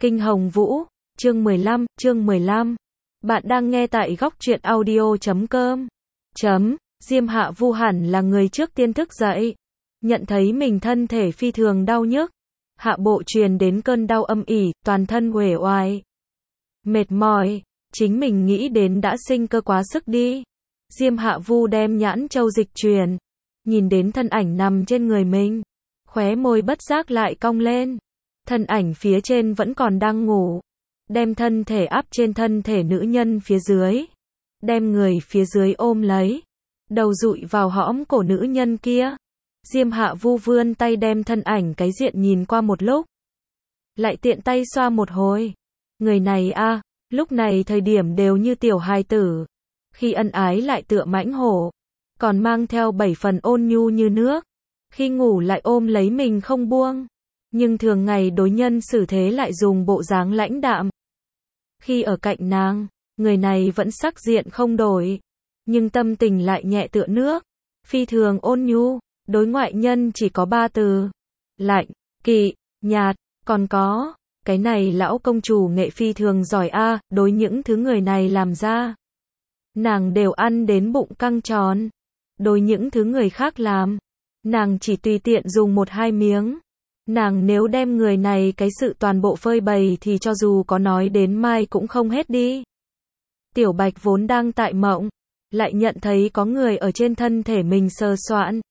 Kinh Hồng Vũ, chương 15. Bạn đang nghe tại góc truyện audio.com. Diêm Hạ Vu hẳn là người trước tiên thức dậy. Nhận thấy mình thân thể phi thường đau nhức. Hạ bộ truyền đến cơn đau âm ỉ, toàn thân uể oải. Mệt mỏi, chính mình nghĩ đến đã sinh cơ quá sức đi. Diêm Hạ Vu đem nhãn châu dịch chuyển. Nhìn đến thân ảnh nằm trên người mình. Khóe môi bất giác lại cong lên. Thân ảnh phía trên vẫn còn đang ngủ. Đem thân thể áp trên thân thể nữ nhân phía dưới. Đem người phía dưới ôm lấy. Đầu dụi vào hõm cổ nữ nhân kia. Diêm Hạ Vu vươn tay đem thân ảnh cái diện nhìn qua một lúc. Lại tiện tay xoa một hồi. Người này lúc này thời điểm đều như tiểu hài tử. Khi ân ái lại tựa mãnh hổ. Còn mang theo 7 phần ôn nhu như nước. Khi ngủ lại ôm lấy mình không buông. Nhưng thường ngày đối nhân xử thế lại dùng bộ dáng lãnh đạm. Khi ở cạnh nàng, người này vẫn sắc diện không đổi. Nhưng tâm tình lại nhẹ tựa nước. Phi thường ôn nhu, đối ngoại nhân chỉ có 3 từ. Lạnh, kỵ, nhạt, còn có. Cái này lão công chủ nghệ phi thường giỏi đối những thứ người này làm ra. Nàng đều ăn đến bụng căng tròn. Đối những thứ người khác làm. Nàng chỉ tùy tiện dùng 1-2 miếng. Nàng nếu đem người này cái sự toàn bộ phơi bày thì cho dù có nói đến mai cũng không hết đi. Tiểu Bạch vốn đang tại mộng. Lại nhận thấy có người ở trên thân thể mình sờ soạn.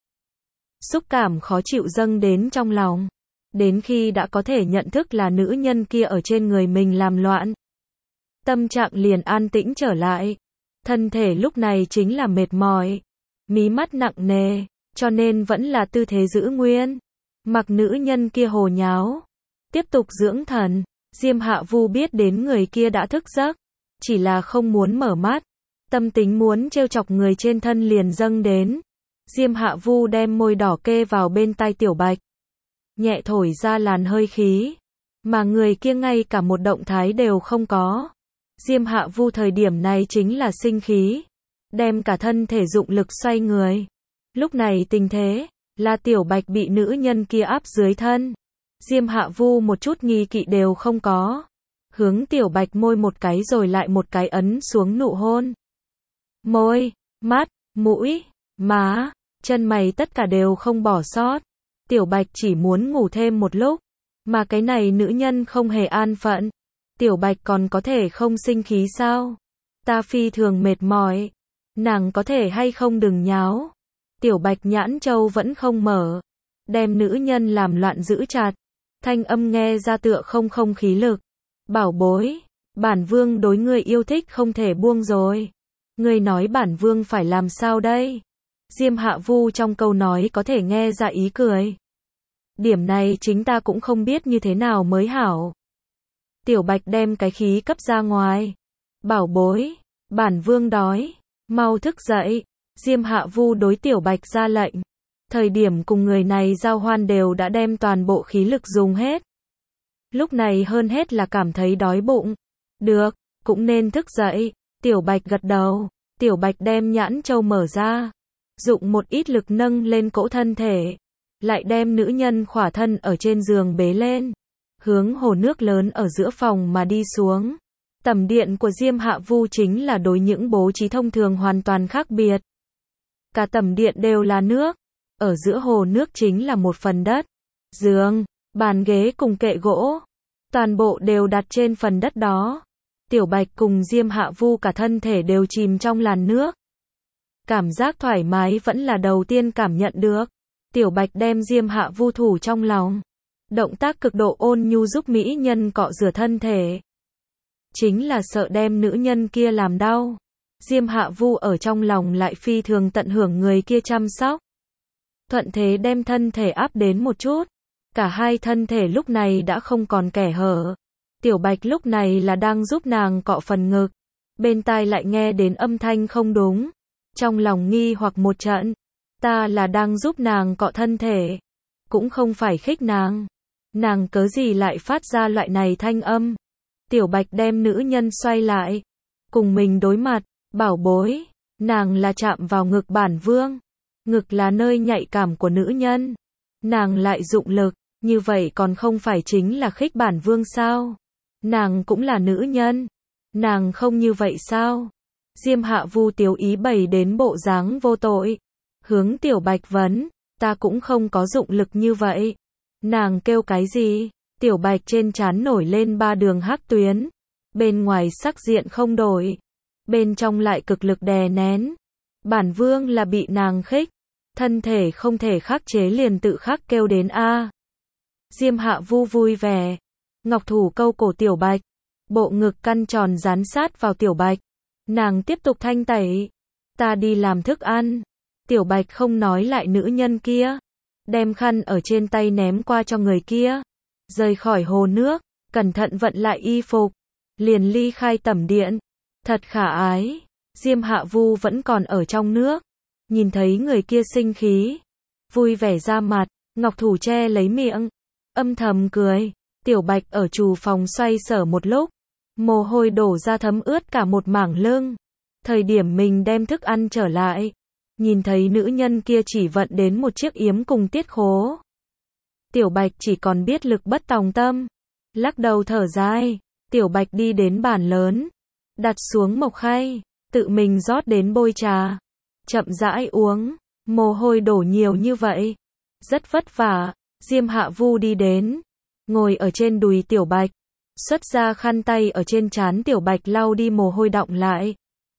Xúc cảm khó chịu dâng đến trong lòng. Đến khi đã có thể nhận thức là nữ nhân kia ở trên người mình làm loạn. Tâm trạng liền an tĩnh trở lại. Thân thể lúc này chính là mệt mỏi. Mí mắt nặng nề. Cho nên vẫn là tư thế giữ nguyên. Mặc nữ nhân kia hồ nháo. Tiếp tục dưỡng thần. Diêm Hạ Vu biết đến người kia đã thức giấc. Chỉ là không muốn mở mắt. Tâm tính muốn trêu chọc người trên thân liền dâng đến. Diêm Hạ Vu đem môi đỏ kê vào bên tai Tiểu Bạch. Nhẹ thổi ra làn hơi khí. Mà người kia ngay cả một động thái đều không có. Diêm Hạ Vu thời điểm này chính là sinh khí. Đem cả thân thể dụng lực xoay người. Lúc này tình thế là Tiểu Bạch bị nữ nhân kia áp dưới thân. Diêm Hạ Vu một chút nghi kỵ đều không có. Hướng Tiểu Bạch môi một cái rồi lại một cái ấn xuống nụ hôn. Môi, mắt, mũi, má, chân mày tất cả đều không bỏ sót. Tiểu Bạch chỉ muốn ngủ thêm một lúc. Mà cái này nữ nhân không hề an phận. Tiểu Bạch còn có thể không sinh khí sao? Ta phi thường mệt mỏi. Nàng có thể hay không đừng nháo. Tiểu Bạch nhãn châu vẫn không mở. Đem nữ nhân làm loạn giữ chặt. Thanh âm nghe ra tựa không khí lực. Bảo bối, bản vương đối ngươi yêu thích không thể buông rồi. Ngươi nói bản vương phải làm sao đây? Diêm Hạ Vu trong câu nói có thể nghe ra ý cười. Điểm này chính ta cũng không biết như thế nào mới hảo. Tiểu Bạch đem cái khí cấp ra ngoài. Bảo bối, bản vương đói. Mau thức dậy. Diêm Hạ Vu đối Tiểu Bạch ra lệnh. Thời điểm cùng người này giao hoan đều đã đem toàn bộ khí lực dùng hết. Lúc này hơn hết là cảm thấy đói bụng. Được, cũng nên thức dậy. Tiểu Bạch gật đầu. Tiểu Bạch đem nhãn châu mở ra. Dụng một ít lực nâng lên cỗ thân thể. Lại đem nữ nhân khỏa thân ở trên giường bế lên. Hướng hồ nước lớn ở giữa phòng mà đi xuống. Tầm điện của Diêm Hạ Vu chính là đối những bố trí thông thường hoàn toàn khác biệt. Cả tầm điện đều là nước. Ở giữa hồ nước chính là một phần đất. Giường, bàn ghế cùng kệ gỗ. Toàn bộ đều đặt trên phần đất đó. Tiểu Bạch cùng Diêm Hạ Vu cả thân thể đều chìm trong làn nước. Cảm giác thoải mái vẫn là đầu tiên cảm nhận được. Tiểu Bạch đem Diêm Hạ Vu thủ trong lòng. Động tác cực độ ôn nhu giúp mỹ nhân cọ rửa thân thể. Chính là sợ đem nữ nhân kia làm đau. Diêm Hạ Vu ở trong lòng lại phi thường tận hưởng người kia chăm sóc. Thuận thế đem thân thể áp đến một chút. Cả hai thân thể lúc này đã không còn kẻ hở. Tiểu Bạch lúc này là đang giúp nàng cọ phần ngực. Bên tai lại nghe đến âm thanh không đúng. Trong lòng nghi hoặc một trận. Ta là đang giúp nàng cọ thân thể. Cũng không phải khích nàng. Nàng cớ gì lại phát ra loại này thanh âm. Tiểu Bạch đem nữ nhân xoay lại. Cùng mình đối mặt. Bảo bối. Nàng là chạm vào ngực bản vương. Ngực là nơi nhạy cảm của nữ nhân. Nàng lại dụng lực. Như vậy còn không phải chính là khích bản vương sao? Nàng cũng là nữ nhân. Nàng không như vậy sao? Diêm Hạ Vu tiếu ý bày đến bộ dáng vô tội. Hướng Tiểu Bạch vấn, ta cũng không có dụng lực như vậy. Nàng kêu cái gì? Tiểu Bạch trên trán nổi lên 3 đường hắc tuyến. Bên ngoài sắc diện không đổi. Bên trong lại cực lực đè nén. Bản vương là bị nàng khích. Thân thể không thể khắc chế liền tự khắc kêu đến a. Diêm Hạ Vu vui vẻ. Ngọc thủ câu cổ Tiểu Bạch. Bộ ngực căn tròn dán sát vào Tiểu Bạch. Nàng tiếp tục thanh tẩy. Ta đi làm thức ăn. Tiểu Bạch không nói lại nữ nhân kia. Đem khăn ở trên tay ném qua cho người kia. Rời khỏi hồ nước. Cẩn thận vận lại y phục. Liền ly khai tẩm điện. Thật khả ái. Diêm Hạ Vu vẫn còn ở trong nước. Nhìn thấy người kia sinh khí. Vui vẻ ra mặt. Ngọc thủ che lấy miệng. Âm thầm cười. Tiểu Bạch ở trù phòng xoay sở một lúc. Mồ hôi đổ ra thấm ướt cả một mảng lưng. Thời điểm mình đem thức ăn trở lại. Nhìn thấy nữ nhân kia chỉ vận đến một chiếc yếm cùng tiết khố. Tiểu Bạch chỉ còn biết lực bất tòng tâm. Lắc đầu thở dài. Tiểu Bạch đi đến bàn lớn. Đặt xuống mộc khay. Tự mình rót đến bôi trà. Chậm rãi uống. Mồ hôi đổ nhiều như vậy. Rất vất vả. Diêm Hạ Vu đi đến. Ngồi ở trên đùi Tiểu Bạch. Xuất ra khăn tay ở trên trán Tiểu Bạch lau đi mồ hôi đọng lại.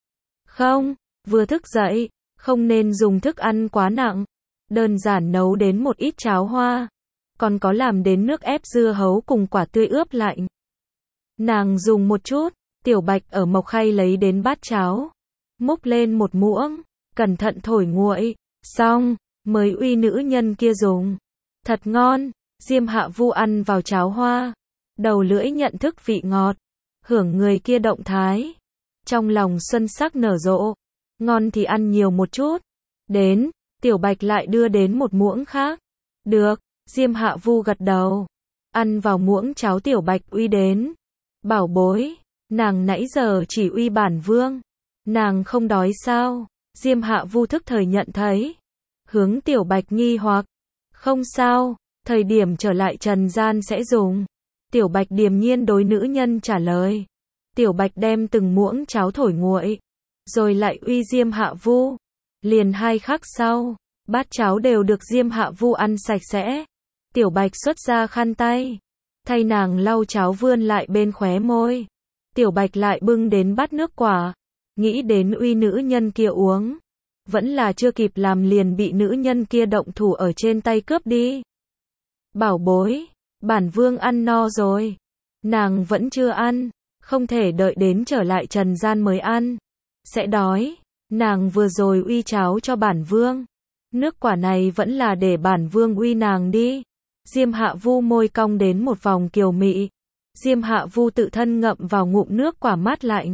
Không, vừa thức dậy, không nên dùng thức ăn quá nặng. Đơn giản nấu đến một ít cháo hoa. Còn có làm đến nước ép dưa hấu cùng quả tươi ướp lạnh. Nàng dùng một chút, Tiểu Bạch ở mộc khay lấy đến bát cháo. Múc lên một muỗng, cẩn thận thổi nguội. Xong, mới uy nữ nhân kia dùng. Thật ngon, Diêm Hạ Vu ăn vào cháo hoa. Đầu lưỡi nhận thức vị ngọt. Hưởng người kia động thái. Trong lòng xuân sắc nở rộ. Ngon thì ăn nhiều một chút. Đến, Tiểu Bạch lại đưa đến một muỗng khác. Được, Diêm Hạ Vu gật đầu. Ăn vào muỗng cháo Tiểu Bạch uy đến. Bảo bối, nàng nãy giờ chỉ uy bản vương. Nàng không đói sao? Diêm Hạ Vu thức thời nhận thấy. Hướng Tiểu Bạch nghi hoặc. Không sao, thời điểm trở lại trần gian sẽ dùng. Tiểu Bạch điềm nhiên đối nữ nhân trả lời. Tiểu Bạch đem từng muỗng cháo thổi nguội. Rồi lại uy Diêm Hạ Vu. Liền 2 khắc sau, bát cháo đều được Diêm Hạ Vu ăn sạch sẽ. Tiểu Bạch xuất ra khăn tay. Thay nàng lau cháo vươn lại bên khóe môi. Tiểu Bạch lại bưng đến bát nước quả. Nghĩ đến uy nữ nhân kia uống. Vẫn là chưa kịp làm liền bị nữ nhân kia động thủ ở trên tay cướp đi. Bảo bối, bản vương ăn no rồi. Nàng vẫn chưa ăn. Không thể đợi đến trở lại trần gian mới ăn. Sẽ đói. Nàng vừa rồi uy cháo cho bản vương. Nước quả này vẫn là để bản vương uy nàng đi. Diêm Hạ Vu môi cong đến một vòng kiều mị. Diêm Hạ Vu tự thân ngậm vào ngụm nước quả mát lạnh.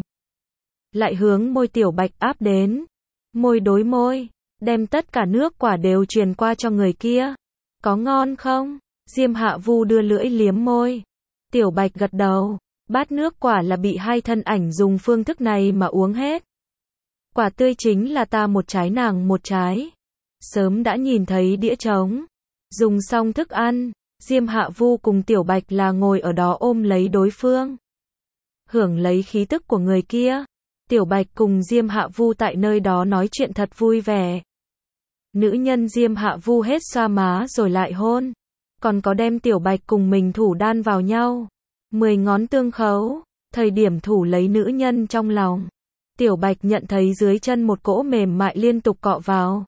Lại hướng môi Tiểu Bạch áp đến. Môi đối môi. Đem tất cả nước quả đều truyền qua cho người kia. Có ngon không? Diêm Hạ Vu đưa lưỡi liếm môi. Tiểu Bạch gật đầu. Bát nước quả là bị 2 thân ảnh dùng phương thức này mà uống hết. Quả tươi chính là ta một trái nàng một trái. Sớm đã nhìn thấy đĩa trống. Dùng xong thức ăn, Diêm Hạ Vu cùng Tiểu Bạch là ngồi ở đó ôm lấy đối phương. Hưởng lấy khí tức của người kia. Tiểu Bạch cùng Diêm Hạ Vu tại nơi đó nói chuyện thật vui vẻ. Nữ nhân Diêm Hạ Vu hết xoa má rồi lại hôn. Còn có đem Tiểu Bạch cùng mình thủ đan vào nhau. 10 ngón tương khấu. Thời điểm thủ lấy nữ nhân trong lòng. Tiểu Bạch nhận thấy dưới chân một cỗ mềm mại liên tục cọ vào.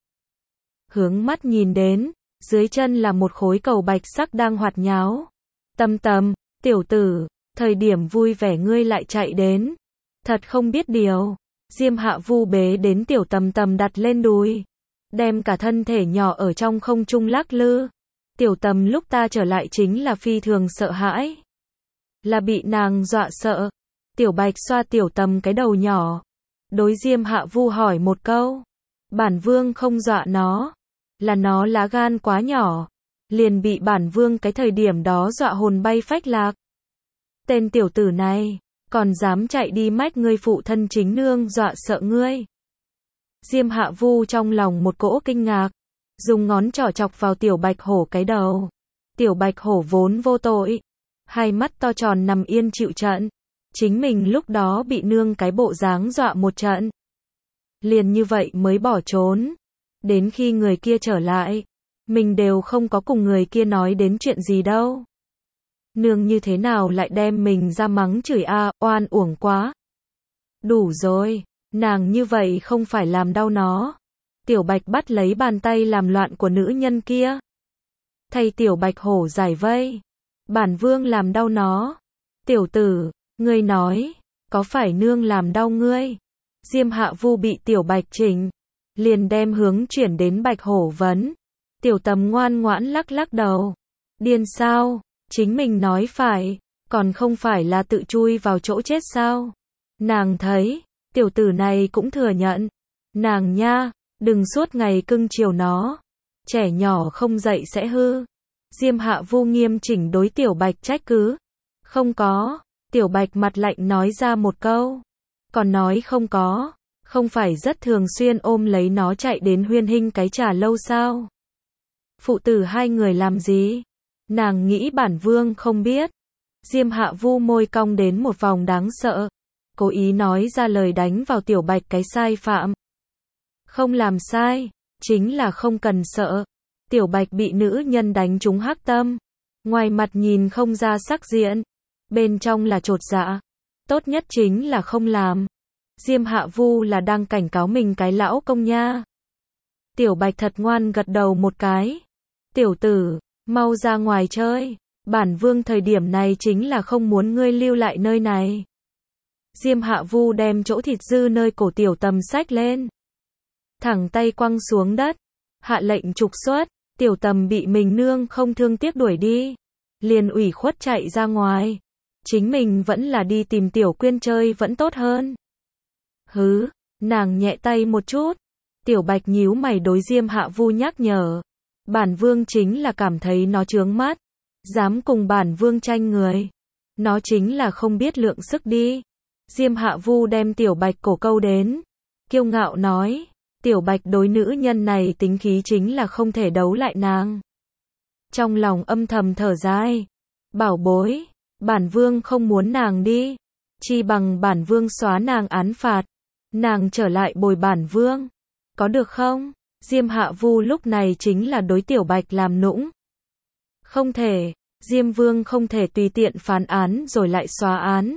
Hướng mắt nhìn đến. Dưới chân là một khối cầu bạch sắc đang hoạt nháo. Tâm Tâm, tiểu tử, thời điểm vui vẻ ngươi lại chạy đến. Thật không biết điều. Diêm Hạ Vu bế đến Tiểu Tâm Tâm đặt lên đùi. Đem cả thân thể nhỏ ở trong không trung lắc lư. Tiểu Tâm lúc ta trở lại chính là phi thường sợ hãi. Là bị nàng dọa sợ. Tiểu Bạch xoa Tiểu Tâm cái đầu nhỏ. Đối Diêm Hạ Vu hỏi một câu. Bản vương không dọa nó. Là nó lá gan quá nhỏ. Liền bị bản vương cái thời điểm đó dọa hồn bay phách lạc. Tên tiểu tử này. Còn dám chạy đi mách ngươi phụ thân chính nương dọa sợ ngươi. Diêm Hạ Vu trong lòng một cỗ kinh ngạc. Dùng ngón trỏ chọc vào Tiểu Bạch Hổ cái đầu. Tiểu Bạch Hổ vốn vô tội. hai mắt to tròn nằm yên chịu trận. Chính mình lúc đó bị nương cái bộ dáng dọa một trận. Liền như vậy mới bỏ trốn. Đến khi người kia trở lại, mình đều không có cùng người kia nói đến chuyện gì đâu. Nương như thế nào lại đem mình ra mắng chửi oan uổng quá. Đủ rồi, nàng như vậy không phải làm đau nó. Tiểu Bạch bắt lấy bàn tay làm loạn của nữ nhân kia. Thầy Tiểu Bạch hổ giải vây. Bản vương làm đau nó. Tiểu tử, ngươi nói, có phải nương làm đau ngươi? Diêm Hạ Vu bị Tiểu Bạch chỉnh, liền đem hướng chuyển đến Bạch Hổ vấn. Tiểu Tầm ngoan ngoãn lắc lắc đầu. Điên sao? Chính mình nói phải, còn không phải là tự chui vào chỗ chết sao? Nàng thấy, tiểu tử này cũng thừa nhận. Nàng nha, đừng suốt ngày cưng chiều nó. Trẻ nhỏ không dậy sẽ hư. Diêm Hạ Vu nghiêm chỉnh đối Tiểu Bạch trách cứ. Không có. Tiểu Bạch mặt lạnh nói ra một câu. Còn nói không có. Không phải rất thường xuyên ôm lấy nó chạy đến Huyên Hinh cái trà lâu sao? Phụ tử hai người làm gì? Nàng nghĩ bản vương không biết. Diêm Hạ Vu môi cong đến một vòng đáng sợ. Cố ý nói ra lời đánh vào Tiểu Bạch cái sai phạm. Không làm sai, chính là không cần sợ. Tiểu Bạch bị nữ nhân đánh trúng hắc tâm. Ngoài mặt nhìn không ra sắc diện, bên trong là chột dạ. Tốt nhất chính là không làm. Diêm Hạ Vu là đang cảnh cáo mình cái lão công nha. Tiểu Bạch thật ngoan gật đầu một cái. Tiểu tử, mau ra ngoài chơi. Bản vương thời điểm này chính là không muốn ngươi lưu lại nơi này. Diêm Hạ Vu đem chỗ thịt dư nơi cổ Tiểu Tầm xách lên. Thẳng tay quăng xuống đất. Hạ lệnh trục xuất. Tiểu Tầm bị mình nương không thương tiếc đuổi đi. Liền ủy khuất chạy ra ngoài. Chính mình vẫn là đi tìm Tiểu Quyên chơi vẫn tốt hơn. Hứ, nàng nhẹ tay một chút. Tiểu Bạch nhíu mày đối Diêm Hạ Vu nhắc nhở. Bản vương chính là cảm thấy nó chướng mắt. Dám cùng bản vương tranh người. Nó chính là không biết lượng sức đi. Diêm Hạ Vu đem Tiểu Bạch cổ câu đến. Kiêu ngạo nói. Tiểu Bạch đối nữ nhân này tính khí chính là không thể đấu lại nàng. Trong lòng âm thầm thở dài. Bảo bối, bản vương không muốn nàng đi. Chi bằng bản vương xóa nàng án phạt. Nàng trở lại bồi bản vương. Có được không? Diêm Hạ Vu lúc này chính là đối Tiểu Bạch làm nũng. Không thể, Diêm Vương không thể tùy tiện phán án rồi lại xóa án.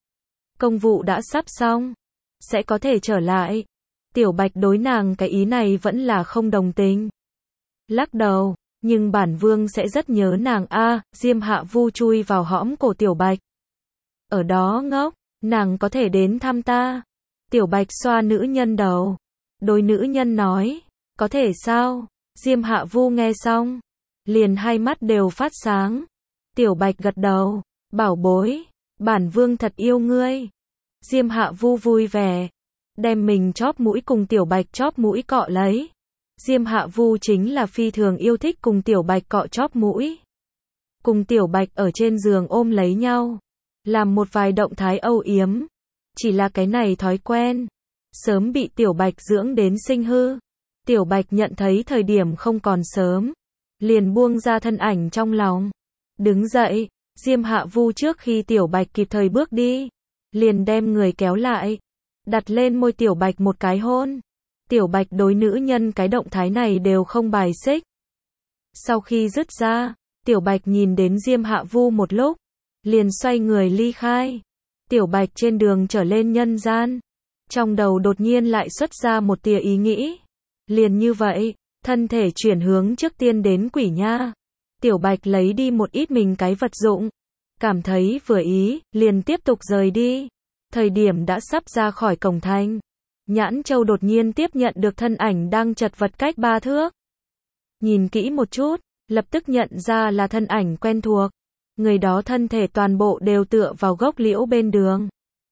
Công vụ đã sắp xong, sẽ có thể trở lại. Tiểu Bạch đối nàng cái ý này vẫn là không đồng tình. Lắc đầu, nhưng bản vương sẽ rất nhớ nàng Diêm Hạ Vu chui vào hõm cổ Tiểu Bạch. Ở đó ngốc, nàng có thể đến thăm ta. Tiểu Bạch xoa nữ nhân đầu. Đối nữ nhân nói, có thể sao? Diêm Hạ Vu nghe xong, liền hai mắt đều phát sáng. Tiểu Bạch gật đầu, bảo bối, bản vương thật yêu ngươi. Diêm Hạ Vu vui vẻ, đem mình chóp mũi cùng Tiểu Bạch chóp mũi cọ lấy. Diêm Hạ Vu chính là phi thường yêu thích cùng Tiểu Bạch cọ chóp mũi. Cùng Tiểu Bạch ở trên giường ôm lấy nhau, làm một vài động thái âu yếm. Chỉ là cái này thói quen, sớm bị Tiểu Bạch dưỡng đến sinh hư. Tiểu Bạch nhận thấy thời điểm không còn sớm, liền buông ra thân ảnh trong lòng. Đứng dậy, Diêm Hạ Vu trước khi Tiểu Bạch kịp thời bước đi, liền đem người kéo lại, đặt lên môi Tiểu Bạch một cái hôn. Tiểu Bạch đối nữ nhân cái động thái này đều không bài xích. Sau khi dứt ra, Tiểu Bạch nhìn đến Diêm Hạ Vu một lúc, liền xoay người ly khai. Tiểu Bạch trên đường trở lên nhân gian, trong đầu đột nhiên lại xuất ra một tia ý nghĩ. Liền như vậy, thân thể chuyển hướng trước tiên đến quỷ nha. Tiểu Bạch lấy đi một ít mình cái vật dụng, cảm thấy vừa ý, liền tiếp tục rời đi. Thời điểm đã sắp ra khỏi cổng thành, Nhãn Châu đột nhiên tiếp nhận được thân ảnh đang chật vật cách 3 thước. Nhìn kỹ một chút, lập tức nhận ra là thân ảnh quen thuộc. Người đó thân thể toàn bộ đều tựa vào gốc liễu bên đường.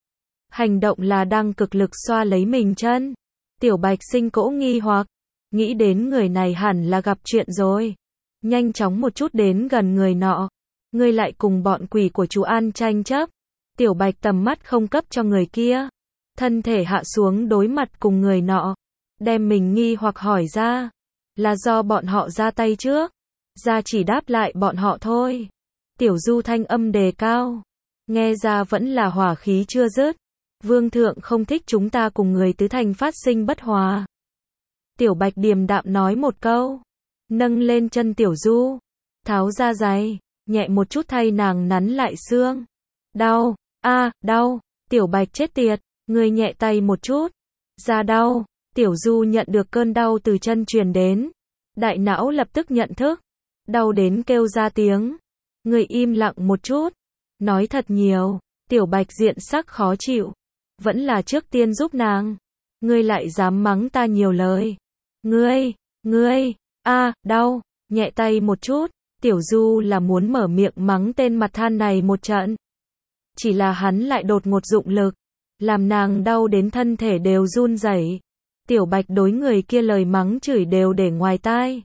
Hành động là đang cực lực xoa lấy mình chân. Tiểu Bạch sinh cỗ nghi hoặc, nghĩ đến người này hẳn là gặp chuyện rồi. Nhanh chóng một chút đến gần người nọ. Ngươi lại cùng bọn quỷ của chú An tranh chấp. Tiểu Bạch tầm mắt không cấp cho người kia. Thân thể hạ xuống đối mặt cùng người nọ. Đem mình nghi hoặc hỏi ra. Là do bọn họ ra tay trước. Ra chỉ đáp lại bọn họ thôi. Tiểu Du thanh âm đề cao. Nghe ra vẫn là hỏa khí chưa dứt. Vương thượng không thích chúng ta cùng người tứ thành phát sinh bất hòa. Tiểu Bạch điềm đạm nói một câu. Nâng lên chân Tiểu Du. Tháo ra giày. Nhẹ một chút thay nàng nắn lại xương. Đau. Đau. Tiểu Bạch chết tiệt. Người nhẹ tay một chút. Da đau. Tiểu Du nhận được cơn đau từ chân truyền đến. Đại não lập tức nhận thức. Đau đến kêu ra tiếng. Người im lặng một chút. Nói thật nhiều. Tiểu Bạch diện sắc khó chịu. Vẫn là trước tiên giúp nàng. Ngươi lại dám mắng ta nhiều lời. Ngươi, đau. Nhẹ tay một chút. Tiểu Du là muốn mở miệng mắng tên mặt than này một trận. Chỉ là hắn lại đột ngột dụng lực. Làm nàng đau đến thân thể đều run rẩy. Tiểu Bạch đối người kia lời mắng chửi đều để ngoài tai.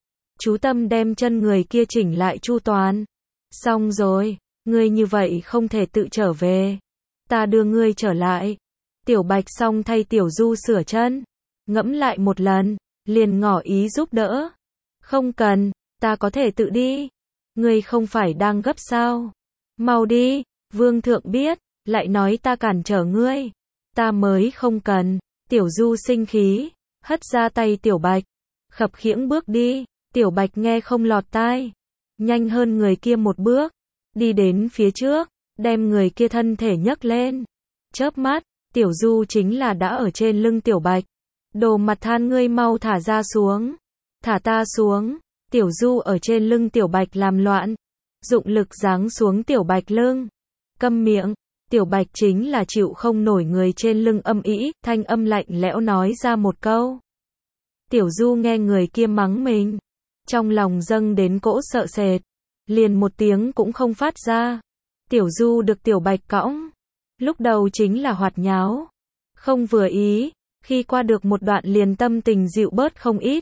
Chú tâm đem chân người kia chỉnh lại chu toàn. Xong rồi, ngươi như vậy không thể tự trở về. Ta đưa ngươi trở lại. Tiểu Bạch xong thay Tiểu Du sửa chân. Ngẫm lại một lần, liền ngỏ ý giúp đỡ. Không cần, ta có thể tự đi. Ngươi không phải đang gấp sao? Mau đi, Vương thượng biết, lại nói ta cản trở ngươi. Ta mới không cần. Tiểu Du sinh khí, hất ra tay Tiểu Bạch. Khập khiễng bước đi. Tiểu Bạch nghe không lọt tai. Nhanh hơn người kia một bước. Đi đến phía trước, đem người kia thân thể nhấc lên. Chớp mắt, Tiểu Du chính là đã ở trên lưng Tiểu Bạch. Đồ mặt than, ngươi mau thả ra xuống. Thả ta xuống. Tiểu Du ở trên lưng Tiểu Bạch làm loạn. Dụng lực giáng xuống Tiểu Bạch lưng. Câm miệng. Tiểu Bạch chính là chịu không nổi người trên lưng âm ĩ, thanh âm lạnh lẽo nói ra một câu. Tiểu Du nghe người kia mắng mình. Trong lòng dâng đến cỗ sợ sệt. Liền một tiếng cũng không phát ra. Tiểu Du được Tiểu Bạch cõng. Lúc đầu chính là hoạt nháo. Không vừa ý. Khi qua được một đoạn liền tâm tình dịu bớt không ít.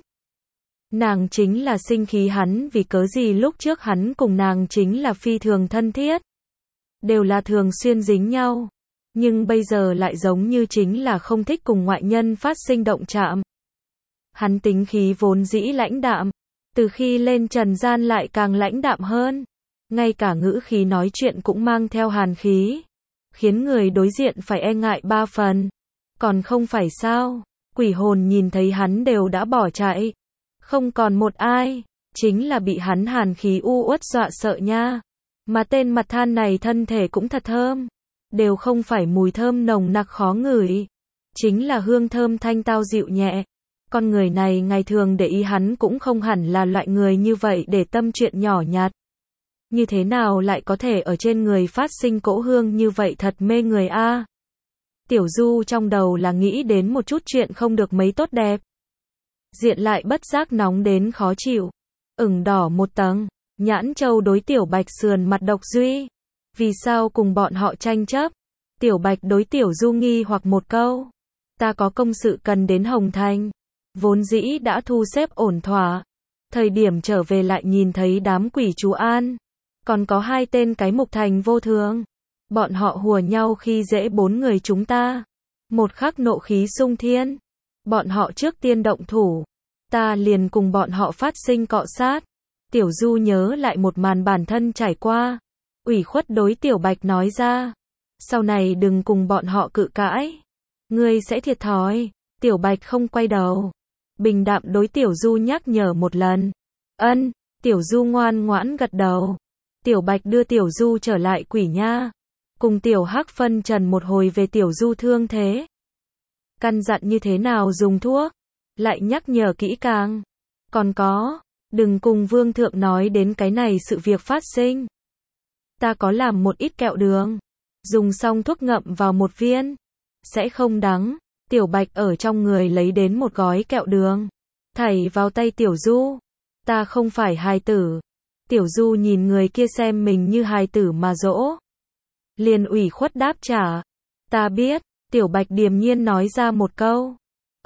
Nàng chính là sinh khí hắn vì cớ gì lúc trước hắn cùng nàng chính là phi thường thân thiết. Đều là thường xuyên dính nhau. Nhưng bây giờ lại giống như chính là không thích cùng ngoại nhân phát sinh động chạm. Hắn tính khí vốn dĩ lãnh đạm. Từ khi lên trần gian lại càng lãnh đạm hơn. Ngay cả ngữ khí nói chuyện cũng mang theo hàn khí. Khiến người đối diện phải e ngại ba phần. Còn không phải sao, quỷ hồn nhìn thấy hắn đều đã bỏ chạy. Không còn một ai, chính là bị hắn hàn khí uất dọa sợ nha. Mà tên mặt than này thân thể cũng thật thơm. Đều không phải mùi thơm nồng nặc khó ngửi. Chính là hương thơm thanh tao dịu nhẹ. Con người này ngày thường để ý hắn cũng không hẳn là loại người như vậy để tâm chuyện nhỏ nhặt. Như thế nào lại có thể ở trên người phát sinh cỗ hương như vậy, thật mê người a. Tiểu Du trong đầu là nghĩ đến một chút chuyện không được mấy tốt đẹp. Diện lại bất giác nóng đến khó chịu. Ửng đỏ một tầng. Nhãn Châu đối Tiểu Bạch sườn mặt độc duy. Vì sao cùng bọn họ tranh chấp? Tiểu Bạch đối Tiểu Du nghi hoặc một câu. Ta có công sự cần đến Hồng Thành. Vốn dĩ đã thu xếp ổn thỏa. Thời điểm trở về lại nhìn thấy đám quỷ chú An. Còn có hai tên cái mục thành vô thường. Bọn họ hùa nhau khi dễ 4 người chúng ta. Một khắc nộ khí xung thiên. Bọn họ trước tiên động thủ. Ta liền cùng bọn họ phát sinh cọ sát. Tiểu Du nhớ lại một màn bản thân trải qua. Ủy khuất đối Tiểu Bạch nói ra. Sau này đừng cùng bọn họ cự cãi. Ngươi sẽ thiệt thòi. Tiểu Bạch không quay đầu. Bình đạm đối Tiểu Du nhắc nhở một lần. Ân. Tiểu Du ngoan ngoãn gật đầu. Tiểu Bạch đưa Tiểu Du trở lại quỷ nha. Cùng Tiểu Hắc phân trần một hồi về Tiểu Du thương thế. Căn dặn như thế nào dùng thuốc. Lại nhắc nhở kỹ càng. Còn có, đừng cùng Vương thượng nói đến cái này sự việc phát sinh. Ta có làm một ít kẹo đường. Dùng xong thuốc ngậm vào một viên. Sẽ không đắng. Tiểu Bạch ở trong người lấy đến một gói kẹo đường. Thảy vào tay Tiểu Du. Ta không phải hài tử. Tiểu Du nhìn người kia xem mình như hài tử mà dỗ. Liền ủy khuất đáp trả. Ta biết. Tiểu Bạch điềm nhiên nói ra một câu.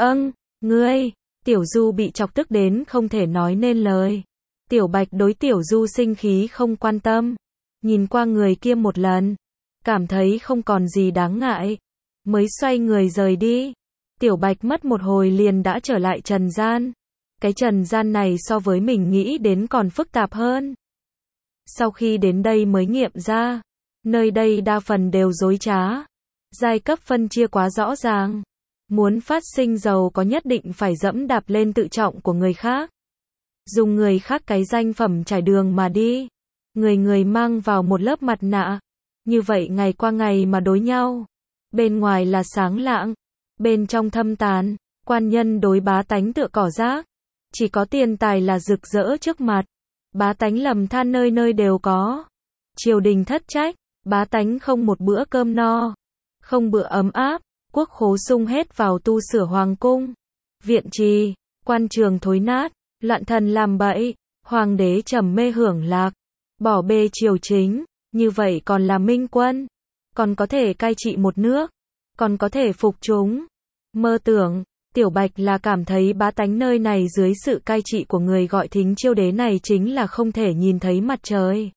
Ngươi. Tiểu Du bị chọc tức đến không thể nói nên lời. Tiểu Bạch đối Tiểu Du sinh khí không quan tâm. Nhìn qua người kia một lần. Cảm thấy không còn gì đáng ngại. Mới xoay người rời đi. Tiểu Bạch mất một hồi liền đã trở lại trần gian. Cái trần gian này so với mình nghĩ đến còn phức tạp hơn. Sau khi đến đây mới nghiệm ra, nơi đây đa phần đều dối trá. Giai cấp phân chia quá rõ ràng. Muốn phát sinh giàu có nhất định phải dẫm đạp lên tự trọng của người khác. Dùng người khác cái danh phẩm trải đường mà đi. Người người mang vào một lớp mặt nạ. Như vậy ngày qua ngày mà đối nhau. Bên ngoài là sáng lạng, bên trong thâm tàn. Quan nhân đối bá tánh tựa cỏ rác. Chỉ có tiền tài là rực rỡ trước mặt. Bá tánh lầm than nơi nơi đều có. Triều đình thất trách, bá tánh không một bữa cơm no, không bữa ấm áp. Quốc khố sung hết vào tu sửa hoàng cung, viện trì, quan trường thối nát, loạn thần làm bậy, hoàng đế trầm mê hưởng lạc, bỏ bê triều chính. Như vậy còn là minh quân, còn có thể cai trị một nước, còn có thể phục chúng. Mơ tưởng, Tiểu Bạch là cảm thấy bá tánh nơi này dưới sự cai trị của người gọi Thính Chiêu Đế này chính là không thể nhìn thấy mặt trời.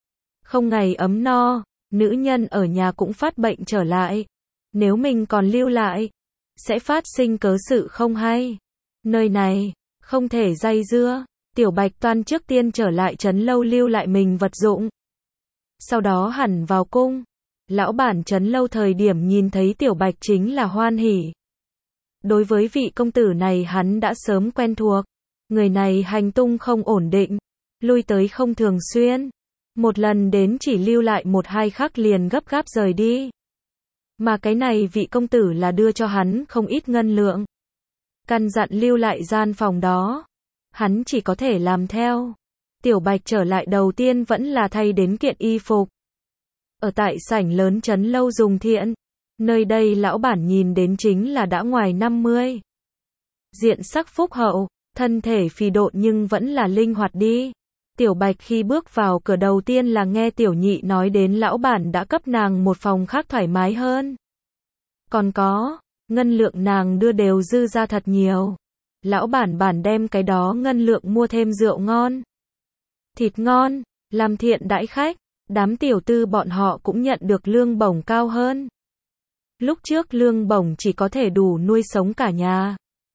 Không ngày ấm no, nữ nhân ở nhà cũng phát bệnh trở lại. Nếu mình còn lưu lại, sẽ phát sinh cớ sự không hay. Nơi này, không thể dây dưa. Tiểu Bạch toan trước tiên trở lại trấn lâu lưu lại mình vật dụng. Sau đó hẳn vào cung. Lão bản trấn lâu thời điểm nhìn thấy Tiểu Bạch chính là hoan hỉ. Đối với vị công tử này hắn đã sớm quen thuộc. Người này hành tung không ổn định, lui tới không thường xuyên. Một lần đến chỉ lưu lại 1-2 khắc liền gấp gáp rời đi. Mà cái này vị công tử là đưa cho hắn không ít ngân lượng. Căn dặn lưu lại gian phòng đó. Hắn chỉ có thể làm theo. Tiểu Bạch trở lại đầu tiên vẫn là thay đến kiện y phục. Ở tại sảnh lớn trấn lâu dùng thiện. Nơi đây lão bản nhìn đến chính là đã ngoài 50. Diện sắc phúc hậu, thân thể phì độn nhưng vẫn là linh hoạt đi. Tiểu Bạch khi bước vào cửa đầu tiên là nghe Tiểu Nhị nói đến lão bản đã cấp nàng một phòng khác thoải mái hơn. Còn có, ngân lượng nàng đưa đều dư ra thật nhiều. Lão bản đem cái đó ngân lượng mua thêm rượu ngon, thịt ngon, làm thiện đãi khách. Đám tiểu tư bọn họ cũng nhận được lương bổng cao hơn. Lúc trước lương bổng chỉ có thể đủ nuôi sống cả nhà.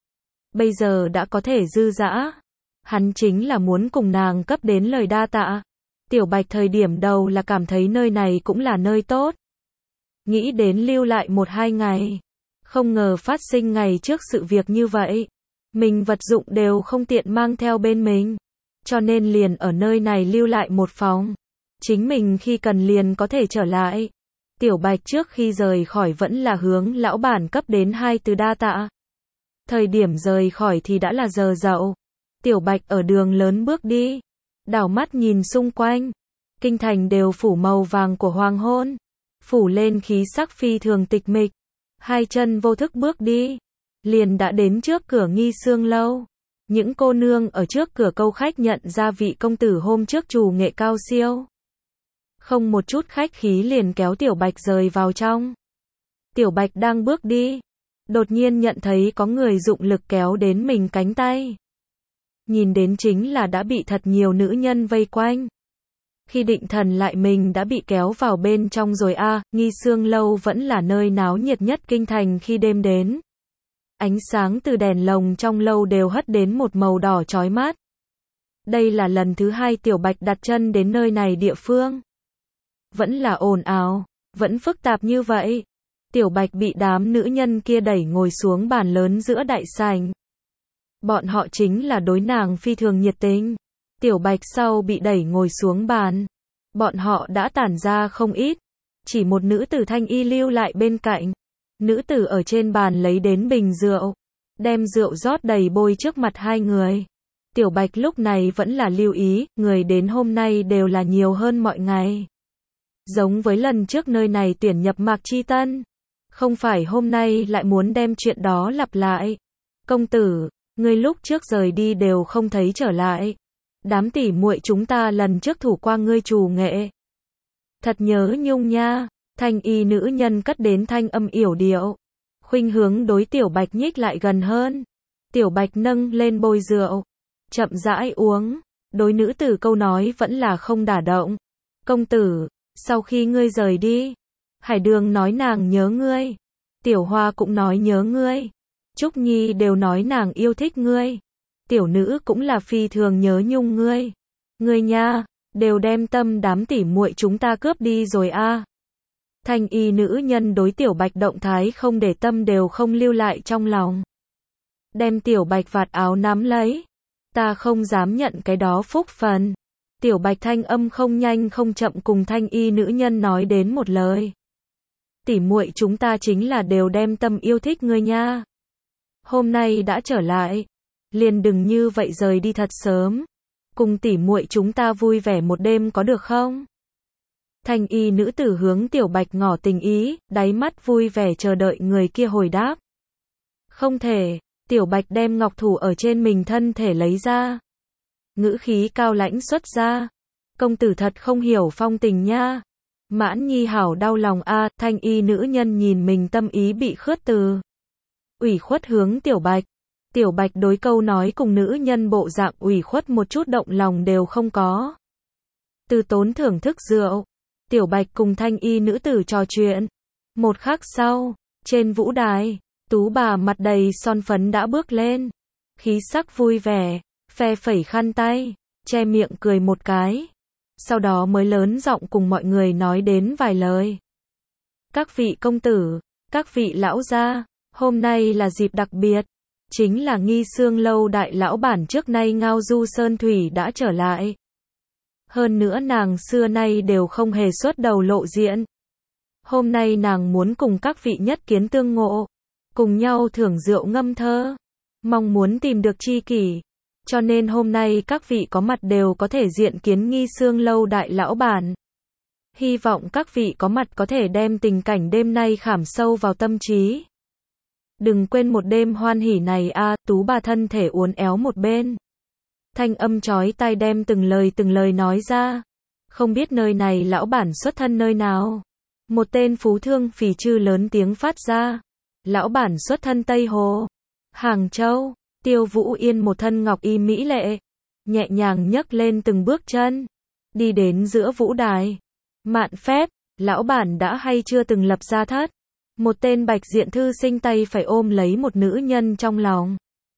Bây giờ đã có thể dư dã. Hắn chính là muốn cùng nàng cấp đến lời đa tạ. Tiểu Bạch thời điểm đầu là cảm thấy nơi này cũng là nơi tốt. Nghĩ đến lưu lại 1-2 ngày. Không ngờ phát sinh ngày trước sự việc như vậy. Mình vật dụng đều không tiện mang theo bên mình. Cho nên liền ở nơi này lưu lại một phòng. Chính mình khi cần liền có thể trở lại. Tiểu Bạch trước khi rời khỏi vẫn là hướng lão bản cấp đến 2 từ đa tạ. Thời điểm rời khỏi thì đã là giờ dậu. Tiểu Bạch ở đường lớn bước đi. Đảo mắt nhìn xung quanh. Kinh thành đều phủ màu vàng của hoàng hôn. Phủ lên khí sắc phi thường tịch mịch. Hai chân vô thức bước đi. Liền đã đến trước cửa Nghi Sương lâu. Những cô nương ở trước cửa câu khách nhận ra vị công tử hôm trước trù nghệ cao siêu. Không một chút khách khí liền kéo Tiểu Bạch rời vào trong. Tiểu Bạch đang bước đi. Đột nhiên nhận thấy có người dụng lực kéo đến mình cánh tay. Nhìn đến chính là đã bị thật nhiều nữ nhân vây quanh. Khi định thần lại mình đã bị kéo vào bên trong rồi a. Nghi Sương lâu vẫn là nơi náo nhiệt nhất kinh thành khi đêm đến. Ánh sáng từ đèn lồng trong lâu đều hất đến một màu đỏ chói mắt. Đây là lần thứ 2 Tiểu Bạch đặt chân đến nơi này địa phương. Vẫn là ồn ào, vẫn phức tạp như vậy. Tiểu Bạch bị đám nữ nhân kia đẩy ngồi xuống bàn lớn giữa đại sảnh. Bọn họ chính là đối nàng phi thường nhiệt tình. Tiểu Bạch sau bị đẩy ngồi xuống bàn. Bọn họ đã tản ra không ít. Chỉ một nữ tử thanh y lưu lại bên cạnh. Nữ tử ở trên bàn lấy đến bình rượu. Đem rượu rót đầy bôi trước mặt hai người. Tiểu Bạch lúc này vẫn là lưu ý, người đến hôm nay đều là nhiều hơn mọi ngày. Giống với lần trước nơi này tuyển nhập Mạc Chi Tân. Không phải hôm nay lại muốn đem chuyện đó lặp lại. Công tử, ngươi lúc trước rời đi đều không thấy trở lại. Đám tỉ muội chúng ta lần trước thủ qua ngươi trù nghệ. Thật nhớ nhung nha. Thanh y nữ nhân cất đến thanh âm yểu điệu. Khuynh hướng đối Tiểu Bạch nhích lại gần hơn. Tiểu Bạch nâng lên bôi rượu. Chậm rãi uống. Đối nữ tử câu nói vẫn là không đả động. Công tử, sau khi ngươi rời đi, Hải Đường nói nàng nhớ ngươi. Tiểu Hoa cũng nói nhớ ngươi. Trúc Nhi đều nói nàng yêu thích ngươi. Tiểu nữ cũng là phi thường nhớ nhung ngươi. Ngươi nha, đều đem tâm đám tỉ muội chúng ta cướp đi rồi a. Thanh y nữ nhân đối Tiểu Bạch động thái không để tâm đều không lưu lại trong lòng. Đem Tiểu Bạch vạt áo nắm lấy. Ta không dám nhận cái đó phúc phần. Tiểu Bạch thanh âm không nhanh không chậm cùng thanh y nữ nhân nói đến một lời. Tỉ muội chúng ta chính là đều đem tâm yêu thích ngươi nha. Hôm nay đã trở lại, liền đừng như vậy rời đi thật sớm. Cùng tỉ muội chúng ta vui vẻ một đêm có được không? Thanh y nữ tử hướng Tiểu Bạch ngỏ tình ý, đáy mắt vui vẻ chờ đợi người kia hồi đáp. Không thể, Tiểu Bạch đem ngọc thủ ở trên mình thân thể lấy ra. Ngữ khí cao lãnh xuất ra. Công tử thật không hiểu phong tình nha. Mãn Nhi hảo đau lòng a. Thanh y nữ nhân nhìn mình tâm ý bị khước từ. Ủy khuất hướng Tiểu Bạch. Tiểu Bạch đối câu nói cùng nữ nhân bộ dạng ủy khuất một chút động lòng đều không có. Từ tốn thưởng thức rượu. Tiểu Bạch cùng thanh y nữ tử trò chuyện. Một khắc sau, trên vũ đài, Tú bà mặt đầy son phấn đã bước lên. Khí sắc vui vẻ, phe phẩy khăn tay, che miệng cười một cái. Sau đó mới lớn giọng cùng mọi người nói đến vài lời. Các vị công tử, các vị lão gia, hôm nay là dịp đặc biệt. Chính là Nghi Xương lâu đại lão bản trước nay ngao du sơn thủy đã trở lại. Hơn nữa nàng xưa nay đều không hề xuất đầu lộ diện. Hôm nay nàng muốn cùng các vị nhất kiến tương ngộ, cùng nhau thưởng rượu ngâm thơ, mong muốn tìm được tri kỷ. Cho nên hôm nay các vị có mặt đều có thể diện kiến Nghi Xương lâu đại lão bản. Hy vọng các vị có mặt có thể đem tình cảnh đêm nay khảm sâu vào tâm trí. Đừng quên một đêm hoan hỉ này a. Tú bà thân thể uốn éo một bên. Thanh âm chói tai đem từng lời nói ra. Không biết nơi này lão bản xuất thân nơi nào. Một tên phú thương phì chư lớn tiếng phát ra. Lão bản xuất thân Tây Hồ, Hàng Châu. Tiêu Vũ Yên một thân ngọc y mỹ lệ, nhẹ nhàng nhấc lên từng bước chân, đi đến giữa vũ đài. Mạn phép, lão bản đã hay chưa từng lập gia thất. Một tên bạch diện thư sinh tay phải ôm lấy một nữ nhân trong lòng.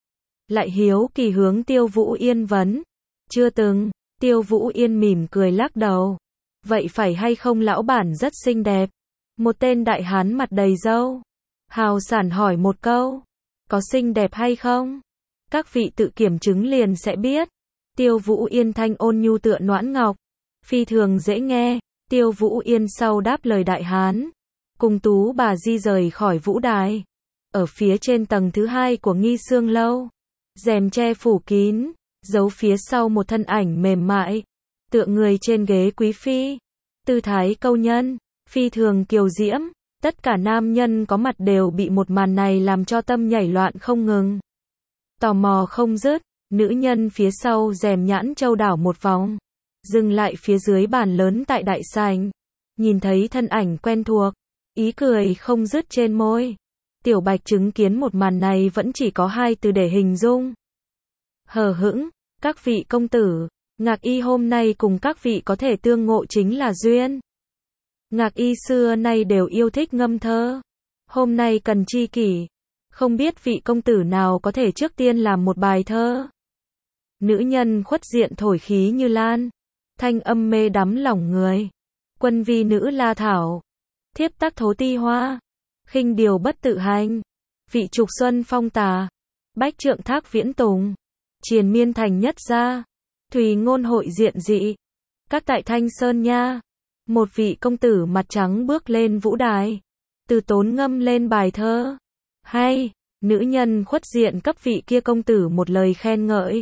Lại hiếu kỳ hướng Tiêu Vũ Yên vấn. Chưa từng. Tiêu Vũ Yên mỉm cười lắc đầu. Vậy phải hay không lão bản rất xinh đẹp. Một tên đại hán mặt đầy râu hào sảng hỏi một câu. Có xinh đẹp hay không? Các vị tự kiểm chứng liền sẽ biết. Tiêu Vũ Yên thanh ôn nhu tựa noãn ngọc, phi thường dễ nghe. Tiêu Vũ Yên sau đáp lời đại hán, cùng Tú bà di rời khỏi vũ đài. Ở phía trên tầng thứ 2 của Nghi Xương lâu, rèm che phủ kín, giấu phía sau một thân ảnh mềm mại, tựa người trên ghế quý phi, tư thái câu nhân, phi thường kiều diễm. Tất cả nam nhân có mặt đều bị một màn này làm cho tâm nhảy loạn không ngừng. Tò mò không dứt, nữ nhân phía sau rèm nhãn châu đảo một vòng, dừng lại phía dưới bàn lớn tại đại sảnh, nhìn thấy thân ảnh quen thuộc, ý cười không dứt trên môi. Tiểu Bạch chứng kiến một màn này vẫn chỉ có 2 từ để hình dung. Hờ hững. Các vị công tử, Ngạc Y hôm nay cùng các vị có thể tương ngộ chính là duyên. Ngạc Y xưa nay đều yêu thích ngâm thơ, hôm nay cần tri kỷ. Không biết vị công tử nào có thể trước tiên làm một bài thơ. Nữ nhân khuất diện thổi khí như lan, thanh âm mê đắm lòng người. Quân vi nữ la thảo, thiếp tác thố ti hoa, khinh điều bất tự hành. Vị trục xuân phong tà, bách trượng thác viễn tùng, triền miên thành nhất gia, thùy ngôn hội diện dị. Các tại Thanh Sơn nha. Một vị công tử mặt trắng bước lên vũ đài, từ tốn ngâm lên bài thơ. Hay, nữ nhân khuất diện cấp vị kia công tử một lời khen ngợi.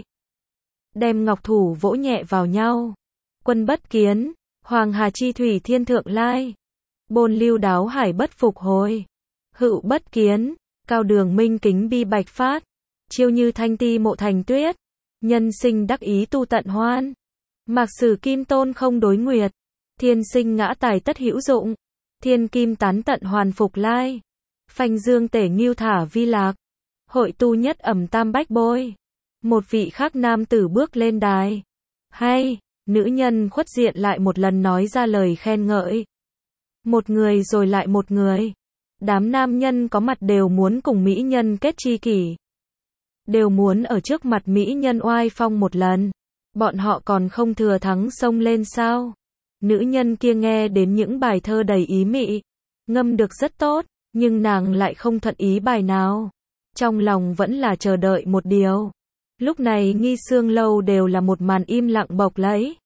Đem ngọc thủ vỗ nhẹ vào nhau. Quân bất kiến, hoàng hà chi thủy thiên thượng lai. Bôn lưu đáo hải bất phục hồi. Hữu bất kiến, cao đường minh kính bi bạch phát. Chiêu như thanh ti mộ thành tuyết. Nhân sinh đắc ý tu tận hoan. Mạc sử kim tôn không đối nguyệt. Thiên sinh ngã tài tất hữu dụng. Thiên kim tán tận hoàn phục lai. Phanh dương tể nghiêu thả vi lạc. Hội tu nhất ẩm tam bách bôi. Một vị khác nam tử bước lên đài. Hay, nữ nhân khuất diện lại một lần nói ra lời khen ngợi. Một người rồi lại một người. Đám nam nhân có mặt đều muốn cùng mỹ nhân kết tri kỷ. Đều muốn ở trước mặt mỹ nhân oai phong một lần. Bọn họ còn không thừa thắng xông lên sao? Nữ nhân kia nghe đến những bài thơ đầy ý mị, ngâm được rất tốt, nhưng nàng lại không thuận ý bài nào. Trong lòng vẫn là chờ đợi một điều. Lúc này Nghi Sương lâu đều là một màn im lặng bộc lấy.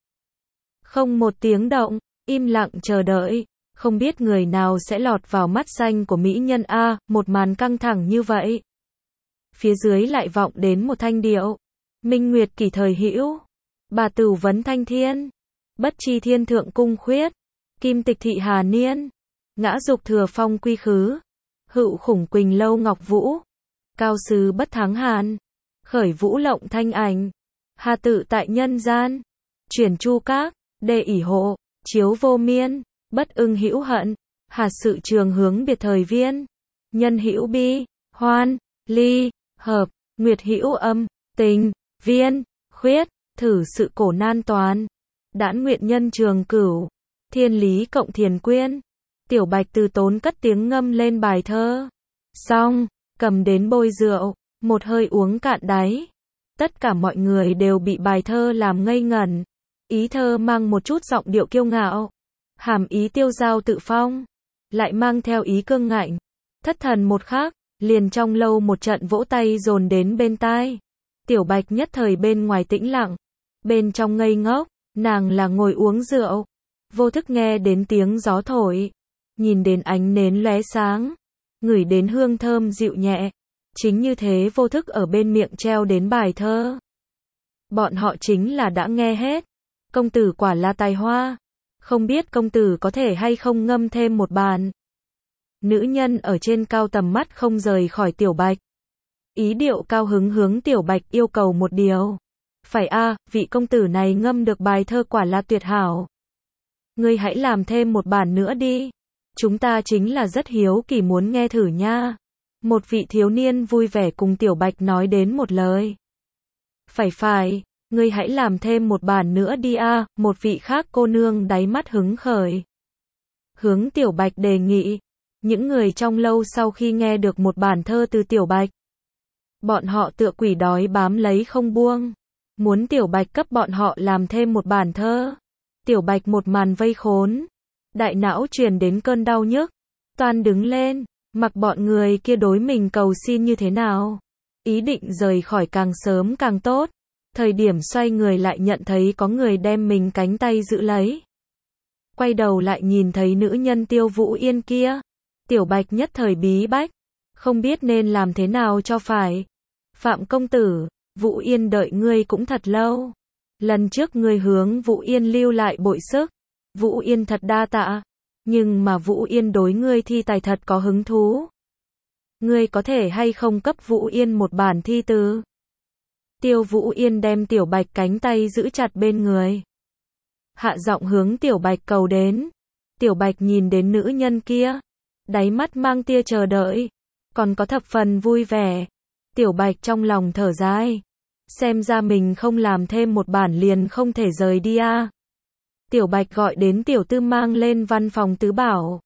Không một tiếng động, im lặng chờ đợi, không biết người nào sẽ lọt vào mắt xanh của mỹ nhân a, một màn căng thẳng như vậy. Phía dưới lại vọng đến một thanh điệu. Minh Nguyệt kỷ thời hữu, bà tử vấn thanh thiên, bất tri thiên thượng cung khuyết, kim tịch thị hà niên, ngã dục thừa phong quy khứ, hữu khủng quỳnh lâu ngọc vũ, cao sứ bất thắng hàn, khởi vũ lộng thanh ảnh, hà tự tại nhân gian, chuyển chu các, đề ỷ hộ, chiếu vô miên, bất ưng hữu hận, hà sự trường hướng biệt thời viên, nhân hữu bi, hoan, ly, hợp, nguyệt hữu âm, tình, viên, khuyết, thử sự cổ nan toán, đãn nguyện nhân trường cửu, thiên lý cộng thiền quyên. Tiểu Bạch từ tốn cất tiếng ngâm lên bài thơ. Xong, cầm đến bôi rượu, một hơi uống cạn đáy. Tất cả mọi người đều bị bài thơ làm ngây ngẩn. Ý thơ mang một chút giọng điệu kiêu ngạo, hàm ý tiêu dao tự phong, lại mang theo ý cương ngạnh. Thất thần một khắc, liền trong lâu một trận vỗ tay dồn đến bên tai. Tiểu Bạch nhất thời bên ngoài tĩnh lặng, bên trong ngây ngốc, nàng là ngồi uống rượu, vô thức nghe đến tiếng gió thổi, nhìn đến ánh nến lóe sáng, ngửi đến hương thơm dịu nhẹ, chính như thế vô thức ở bên miệng treo đến bài thơ. Bọn họ chính là đã nghe hết. Công tử quả là tài hoa, không biết công tử có thể hay không ngâm thêm một bàn. Nữ nhân ở trên cao tầm mắt không rời khỏi Tiểu Bạch. Ý điệu cao hứng hướng Tiểu Bạch yêu cầu một điều. Phải a, vị công tử này ngâm được bài thơ quả là tuyệt hảo. Ngươi hãy làm thêm một bản nữa đi. Chúng ta chính là rất hiếu kỳ muốn nghe thử nha. Một vị thiếu niên vui vẻ cùng Tiểu Bạch nói đến một lời. Phải, ngươi hãy làm thêm một bản nữa đi a, một vị khác cô nương đáy mắt hứng khởi. Hướng Tiểu Bạch đề nghị. Những người trong lâu sau khi nghe được một bản thơ từ Tiểu Bạch, bọn họ tựa quỷ đói bám lấy không buông. Muốn Tiểu Bạch cấp bọn họ làm thêm một bản thơ. Tiểu Bạch một màn vây khốn. Đại não truyền đến cơn đau nhức. Toan đứng lên, mặc bọn người kia đối mình cầu xin như thế nào. Ý định rời khỏi càng sớm càng tốt. Thời điểm xoay người lại nhận thấy có người đem mình cánh tay giữ lấy. Quay đầu lại nhìn thấy nữ nhân Tiêu Vũ Yên kia. Tiểu Bạch nhất thời bí bách. Không biết nên làm thế nào cho phải. Phạm công tử, Vũ Yên đợi ngươi cũng thật lâu. Lần trước ngươi hướng Vũ Yên lưu lại bội sức. Vũ Yên thật đa tạ. Nhưng mà Vũ Yên đối ngươi thi tài thật có hứng thú. Ngươi có thể hay không cấp Vũ Yên một bản thi từ? Tiêu Vũ Yên đem Tiểu Bạch cánh tay giữ chặt bên người. Hạ giọng hướng Tiểu Bạch cầu đến. Tiểu Bạch nhìn đến nữ nhân kia. Đáy mắt mang tia chờ đợi. Còn có thập phần vui vẻ. Tiểu Bạch trong lòng thở dài. Xem ra mình không làm thêm một bản liền không thể rời đi a. Tiểu Bạch gọi đến Tiểu Tư mang lên văn phòng tứ bảo.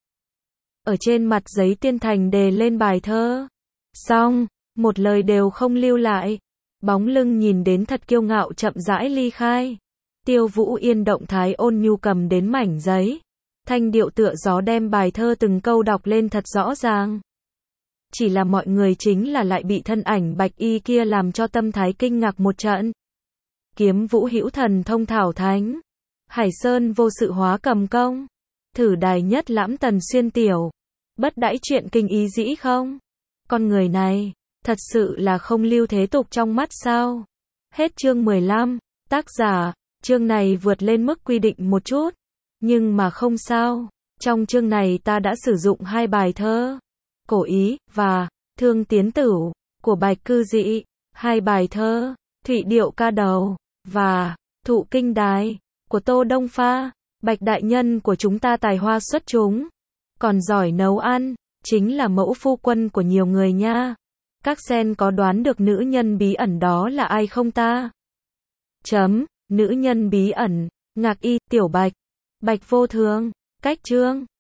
Ở trên mặt giấy tiên thành đề lên bài thơ. Xong, một lời đều không lưu lại. Bóng lưng nhìn đến thật kiêu ngạo chậm rãi ly khai. Tiêu Vũ Yên động thái ôn nhu cầm đến mảnh giấy. Thanh điệu tựa gió đem bài thơ từng câu đọc lên thật rõ ràng. Chỉ là mọi người chính là lại bị thân ảnh bạch y kia làm cho tâm thái kinh ngạc một trận. Kiếm Vũ hữu thần thông thảo thánh. Hải Sơn vô sự hóa cầm công. Thử đài nhất lãm tần xuyên tiểu. Bất đãi chuyện kinh ý dĩ không? Con người này, thật sự là không lưu thế tục trong mắt sao? Hết chương 15, tác giả, chương này vượt lên mức quy định một chút. Nhưng mà không sao, trong chương này ta đã sử dụng hai bài thơ. Cổ ý, và, Thương Tiến Tử, của Bạch Cư Dị. Hai bài thơ, Thụy Điệu Ca Đầu, và, Thụ Kinh Đài, của Tô Đông Pha. Bạch đại nhân của chúng ta tài hoa xuất chúng. Còn giỏi nấu ăn, chính là mẫu phu quân của nhiều người nha. Các sen có đoán được nữ nhân bí ẩn đó là ai không ta? Nữ nhân bí ẩn, Ngạc Y, Tiểu Bạch, Bạch Vô Thường, Cách Chương.